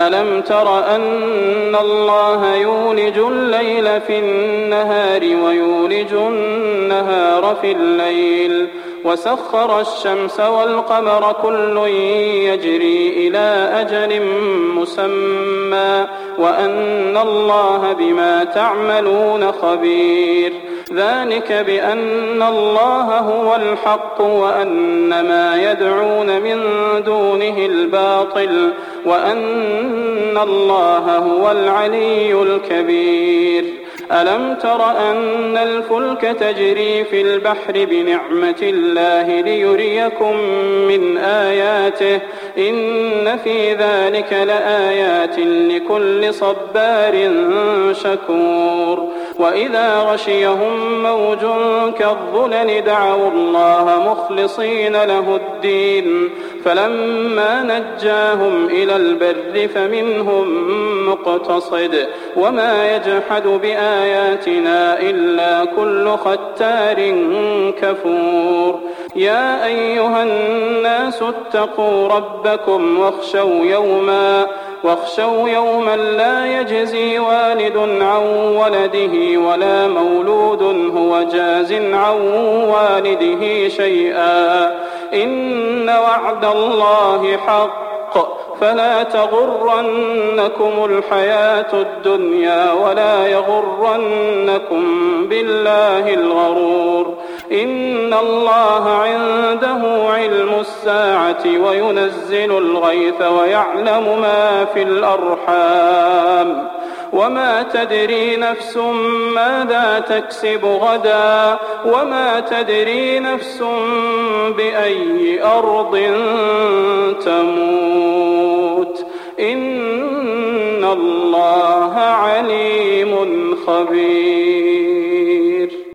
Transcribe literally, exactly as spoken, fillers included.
ألم تر أن الله يولج الليل في النهار ويولج النهار في الليل وسخر الشمس والقمر كل يجري إلى أجل مسمى وأن الله بما تعملون خبير ذلك بأن الله هو الحق وأن ما يدعون من دونه الباطل وأن الله هو العلي الكبير ألم تر أن الفلك تجري في البحر بنعمة الله ليريكم من آياته إن في ذلك لآيات لكل صبار شكور وإذا غشيهم موج كالظلل دعوا الله مخلصين له الدين فلما نجاهم إلى البر فمنهم مقتصد وما يجحد بآياتنا إلا كل ختار كفور يا أيها الناس اتقوا ربكم واخشوا يوما واخشوا يوما لا يجزي والد عن ولده ولا مولود هو جاز عن والده شيئا إن وعد الله حق فلا تغرنكم الحياة الدنيا ولا يغرنكم بالله الغرور إن الله عنده علم الساعة وينزل الغيث ويعلم ما في الأرحام وما تدري نفس ماذا تكسب غدا وما تدري نفس بأي أرض تموت إن الله عليم خبير.